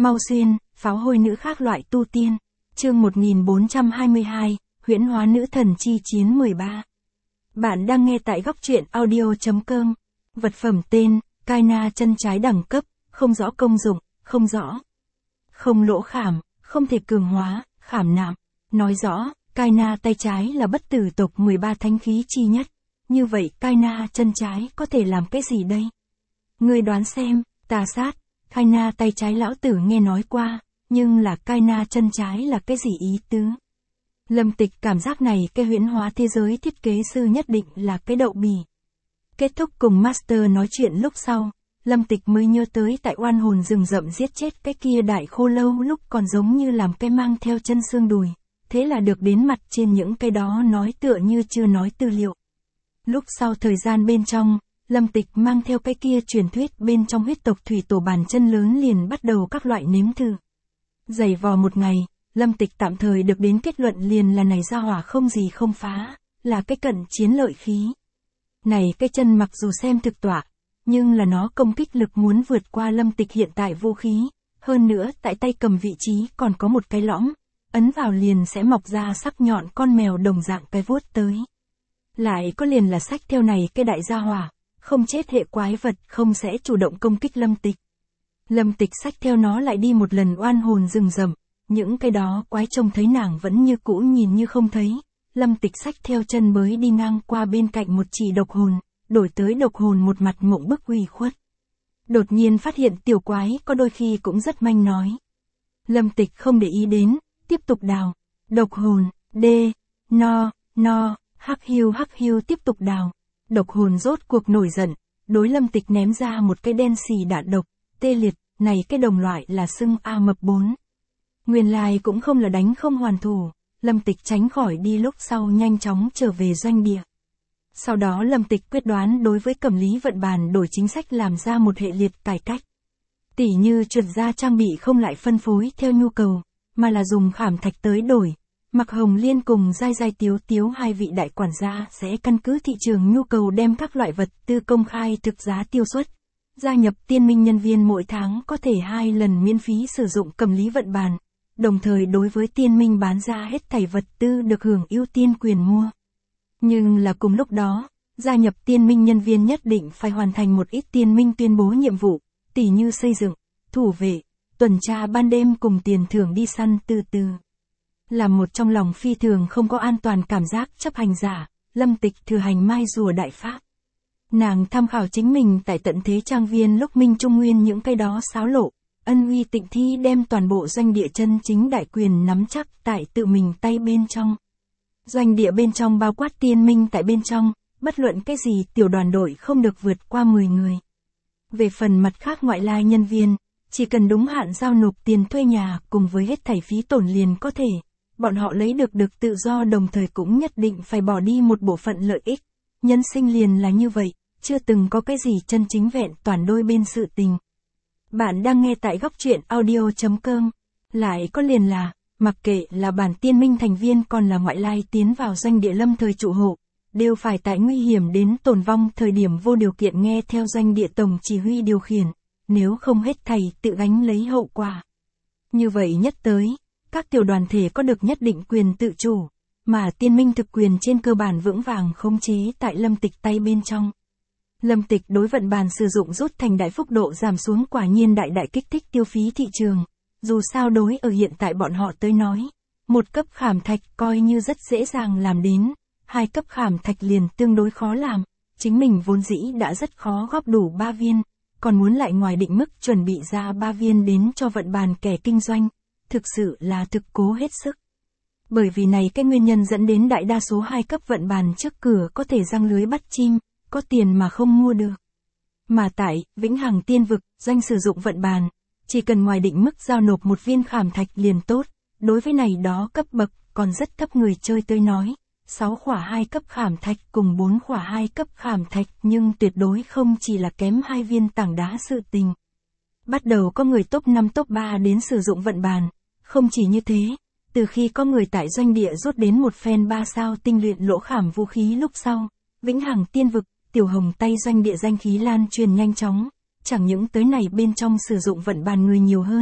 Mau xuyên, pháo hôi nữ khác loại tu tiên. Chương 1422, huyễn hóa nữ thần chi chiến 13. Bạn đang nghe tại góc truyện audio.com. Vật phẩm tên, Kaina chân trái đẳng cấp, không rõ công dụng, không rõ. Không lỗ khảm, không thể cường hóa, khảm nạm. Nói rõ, Kaina tay trái là bất tử tộc 13 thánh khí chi nhất. Như vậy Kaina chân trái có thể làm cái gì đây? Ngươi đoán xem, tà sát. Kaina tay trái lão tử nghe nói qua, nhưng là Kaina chân trái là cái gì ý tứ? Lâm Tịch cảm giác này cái huyễn hóa thế giới thiết kế sư nhất định là cái đậu bỉ. Kết thúc cùng Master nói chuyện lúc sau, Lâm Tịch mới nhớ tới tại oan hồn rừng rậm giết chết cái kia đại khô lâu lúc còn giống như làm cái mang theo chân xương đùi, thế là được đến mặt trên những cái đó nói tựa như chưa nói tư liệu. Lúc sau thời gian bên trong, Lâm Tịch mang theo cái kia truyền thuyết bên trong huyết tộc thủy tổ bàn chân lớn liền bắt đầu các loại nếm thử. Dày vò một ngày, Lâm Tịch tạm thời được đến kết luận liền là này ra hỏa không gì không phá, là cái cận chiến lợi khí. Này cái chân mặc dù xem thực tọa, nhưng là nó công kích lực muốn vượt qua Lâm Tịch hiện tại vũ khí, hơn nữa tại tay cầm vị trí còn có một cái lõm, ấn vào liền sẽ mọc ra sắc nhọn con mèo đồng dạng cái vuốt tới. Lại có liền là sách theo này cái đại gia hỏa, không chết hệ quái vật không sẽ chủ động công kích Lâm Tịch. Lâm Tịch sách theo nó lại đi một lần oan hồn rừng rậm, những cái đó quái trông thấy nàng vẫn như cũ nhìn như không thấy. Lâm Tịch sách theo chân mới đi ngang qua bên cạnh một chỉ độc hồn, đổi tới độc hồn một mặt mộng bức ủy khuất. Đột nhiên phát hiện tiểu quái có đôi khi cũng rất manh nói. Lâm Tịch không để ý đến, tiếp tục đào. Độc hồn, hắc hiu tiếp tục đào. Độc hồn rốt cuộc nổi giận, đối Lâm Tịch ném ra một cái đen xì đạn độc, tê liệt, này cái đồng loại là xưng A mập 4. Nguyên lai cũng không là đánh không hoàn thủ, Lâm Tịch tránh khỏi đi lúc sau nhanh chóng trở về doanh địa. Sau đó Lâm Tịch quyết đoán đối với cẩm lý vận bàn đổi chính sách làm ra một hệ liệt cải cách. Tỉ như trượt ra trang bị không lại phân phối theo nhu cầu, mà là dùng khảm thạch tới đổi. Mạc Hồng Liên cùng Giai Giai Tiếu Tiếu hai vị đại quản gia sẽ căn cứ thị trường nhu cầu đem các loại vật tư công khai thực giá tiêu xuất. Gia nhập tiên minh nhân viên mỗi tháng có thể 2 lần miễn phí sử dụng cẩm lý vận bàn. Đồng thời đối với tiên minh bán ra hết thảy vật tư được hưởng ưu tiên quyền mua. Nhưng là cùng lúc đó, gia nhập tiên minh nhân viên nhất định phải hoàn thành một ít tiên minh tuyên bố nhiệm vụ, tỉ như xây dựng, thủ vệ, tuần tra ban đêm cùng tiền thưởng đi săn từ từ. Là một trong lòng phi thường không có an toàn cảm giác chấp hành giả, Lâm Tịch thừa hành mai rùa đại pháp. Nàng tham khảo chính mình tại tận thế trang viên lúc Minh Trung Nguyên những cái đó xáo lộ, ân uy tịnh thi đem toàn bộ doanh địa chân chính đại quyền nắm chắc tại tự mình tay bên trong. Doanh địa bên trong bao quát tiên minh tại bên trong, bất luận cái gì tiểu đoàn đội không được vượt qua 10 người. Về phần mặt khác ngoại lai nhân viên, chỉ cần đúng hạn giao nộp tiền thuê nhà cùng với hết thảy phí tổn liền có thể. Bọn họ lấy được tự do đồng thời cũng nhất định phải bỏ đi một bộ phận lợi ích. Nhân sinh liền là như vậy, chưa từng có cái gì chân chính vẹn toàn đôi bên sự tình. Bạn đang nghe tại góc truyện audio.com. Lại có liền là, mặc kệ là bản tiên minh thành viên còn là ngoại lai tiến vào doanh địa lâm thời trụ hộ, đều phải tại nguy hiểm đến tổn vong thời điểm vô điều kiện nghe theo doanh địa tổng chỉ huy điều khiển, nếu không hết thảy tự gánh lấy hậu quả. Như vậy nhất tới, các tiểu đoàn thể có được nhất định quyền tự chủ, mà tiên minh thực quyền trên cơ bản vững vàng khống chế tại Lâm Tịch tay bên trong. Lâm Tịch đối vận bàn sử dụng rút thành đại phúc độ giảm xuống quả nhiên đại kích thích tiêu phí thị trường. Dù sao đối ở hiện tại bọn họ tới nói, một cấp khảm thạch coi như rất dễ dàng làm đến, 2 cấp khảm thạch liền tương đối khó làm, chính mình vốn dĩ đã rất khó góp đủ 3 viên, còn muốn lại ngoài định mức chuẩn bị ra 3 viên đến cho vận bàn kẻ kinh doanh, thực sự là thực cố hết sức. Bởi vì này cái nguyên nhân dẫn đến đại đa số 2 cấp vận bàn trước cửa có thể giăng lưới bắt chim, có tiền mà không mua được. Mà tại Vĩnh Hằng Tiên Vực, doanh sử dụng vận bàn, chỉ cần ngoài định mức giao nộp một viên khảm thạch liền tốt, đối với này đó cấp bậc còn rất thấp người chơi tới nói, 6 khỏa 2 cấp khảm thạch cùng 4 khỏa 2 cấp khảm thạch nhưng tuyệt đối không chỉ là kém 2 viên tảng đá sự tình. Bắt đầu có người top 5 top 3 đến sử dụng vận bàn, không chỉ như thế, từ khi có người tại doanh địa rút đến một phen 3 sao tinh luyện lỗ khảm vũ khí lúc sau, Vĩnh Hằng Tiên Vực, Tiểu Hồng tay doanh địa danh khí lan truyền nhanh chóng, chẳng những tới này bên trong sử dụng vận bàn người nhiều hơn,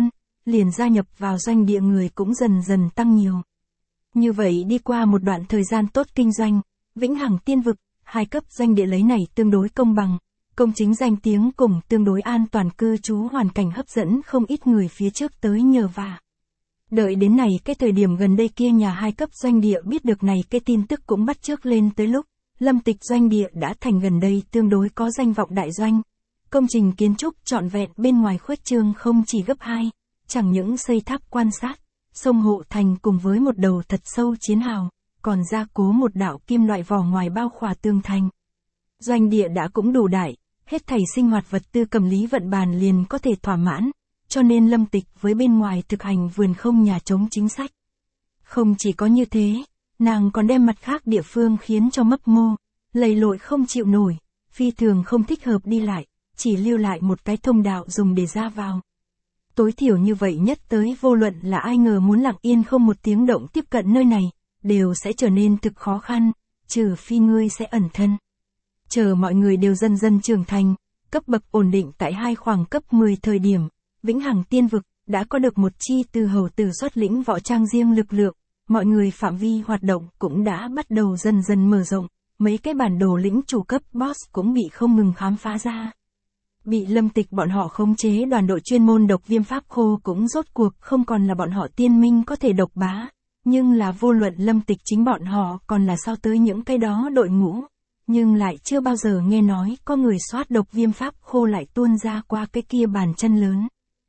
liền gia nhập vào doanh địa người cũng dần dần tăng nhiều. Như vậy đi qua một đoạn thời gian tốt kinh doanh, Vĩnh Hằng Tiên Vực, 2 cấp doanh địa lấy này tương đối công bằng, công chính danh tiếng cùng tương đối an toàn cư trú hoàn cảnh hấp dẫn không ít người phía trước tới nhờ vả. Đợi đến này cái thời điểm gần đây kia nhà 2 cấp doanh địa biết được này cái tin tức cũng bắt chước lên tới lúc, Lâm Tịch doanh địa đã thành gần đây tương đối có danh vọng đại doanh. Công trình kiến trúc trọn vẹn bên ngoài khuếch trương không chỉ gấp 2, chẳng những xây tháp quan sát, sông hộ thành cùng với một đầu thật sâu chiến hào, còn gia cố một đạo kim loại vỏ ngoài bao khỏa tường thành. Doanh địa đã cũng đủ đại, hết thảy sinh hoạt vật tư cầm lý vận bàn liền có thể thỏa mãn, cho nên Lâm Tịch với bên ngoài thực hành vườn không nhà trống chính sách. Không chỉ có như thế, nàng còn đem mặt khác địa phương khiến cho mấp mô, lầy lội không chịu nổi, phi thường không thích hợp đi lại, chỉ lưu lại một cái thông đạo dùng để ra vào. Tối thiểu như vậy nhất tới vô luận là ai ngờ muốn lặng yên không một tiếng động tiếp cận nơi này, đều sẽ trở nên thực khó khăn, trừ phi ngươi sẽ ẩn thân. Chờ mọi người đều dần dần trưởng thành, cấp bậc ổn định tại 2 khoảng cấp 10 thời điểm, Vĩnh Hằng Tiên Vực đã có được một chi từ hầu tử xuất lĩnh võ trang riêng lực lượng, mọi người phạm vi hoạt động cũng đã bắt đầu dần dần mở rộng, mấy cái bản đồ lĩnh chủ cấp boss cũng bị không ngừng khám phá ra. Bị Lâm Tịch bọn họ khống chế đoàn đội chuyên môn độc viêm pháp khô cũng rốt cuộc không còn là bọn họ tiên minh có thể độc bá, nhưng là vô luận Lâm Tịch chính bọn họ còn là sao tới những cái đó đội ngũ, nhưng lại chưa bao giờ nghe nói có người soát độc viêm pháp khô lại tuôn ra qua cái kia bàn chân lớn.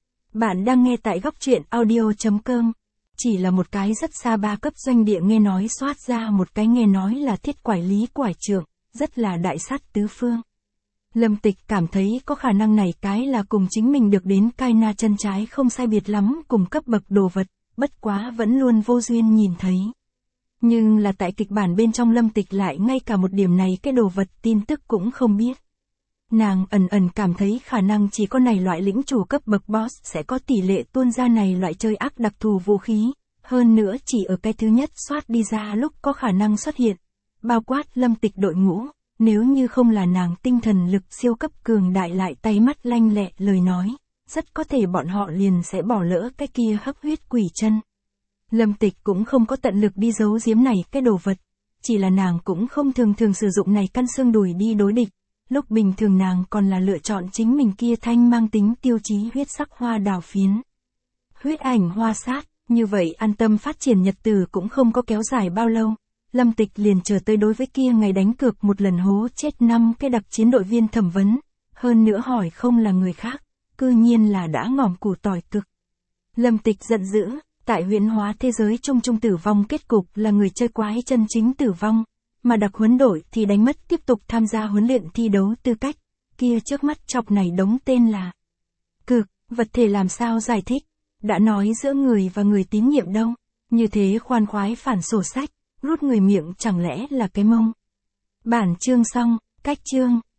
Bạn đang nghe tại góc truyện audio.com. Chỉ là một cái rất xa 3 cấp doanh địa nghe nói soát ra một cái nghe nói là thiết quải lý quải trưởng, rất là đại sát tứ phương. Lâm Tịch cảm thấy có khả năng này cái là cùng chính mình được đến cai na chân trái không sai biệt lắm cùng cấp bậc đồ vật, bất quá vẫn luôn vô duyên nhìn thấy. Nhưng là tại kịch bản bên trong Lâm Tịch lại ngay cả một điểm này cái đồ vật tin tức cũng không biết. Nàng ẩn ẩn cảm thấy khả năng chỉ có này loại lĩnh chủ cấp bậc boss sẽ có tỷ lệ tuôn ra này loại chơi ác đặc thù vũ khí, hơn nữa chỉ ở cái thứ nhất soát đi ra lúc có khả năng xuất hiện, bao quát Lâm Tịch đội ngũ, nếu như không là nàng tinh thần lực siêu cấp cường đại lại tay mắt lanh lẹ lời nói, rất có thể bọn họ liền sẽ bỏ lỡ cái kia hấp huyết quỷ chân. Lâm Tịch cũng không có tận lực đi giấu giếm này cái đồ vật, chỉ là nàng cũng không thường sử dụng này căn xương đùi đi đối địch. Lúc bình thường nàng còn là lựa chọn chính mình kia thanh mang tính tiêu chí huyết sắc hoa đào phiến. Huyết ảnh hoa sát, như vậy an tâm phát triển nhật tử cũng không có kéo dài bao lâu. Lâm Tịch liền chờ tới đối với kia ngày đánh cược một lần hố chết 5 cái đặc chiến đội viên thẩm vấn. Hơn nữa hỏi không là người khác, cư nhiên là đã ngòm củ tỏi cực. Lâm Tịch giận dữ, tại huyễn hóa thế giới chung tử vong kết cục là người chơi quái chân chính tử vong. Mà đặc huấn đội thì đánh mất tiếp tục tham gia huấn luyện thi đấu tư cách, kia trước mắt chọc này đống tên là cực, vật thể làm sao giải thích, đã nói giữa người và người tín nhiệm đâu, như thế khoan khoái phản sổ sách, rút người miệng chẳng lẽ là cái mông. Bản chương xong, cách chương.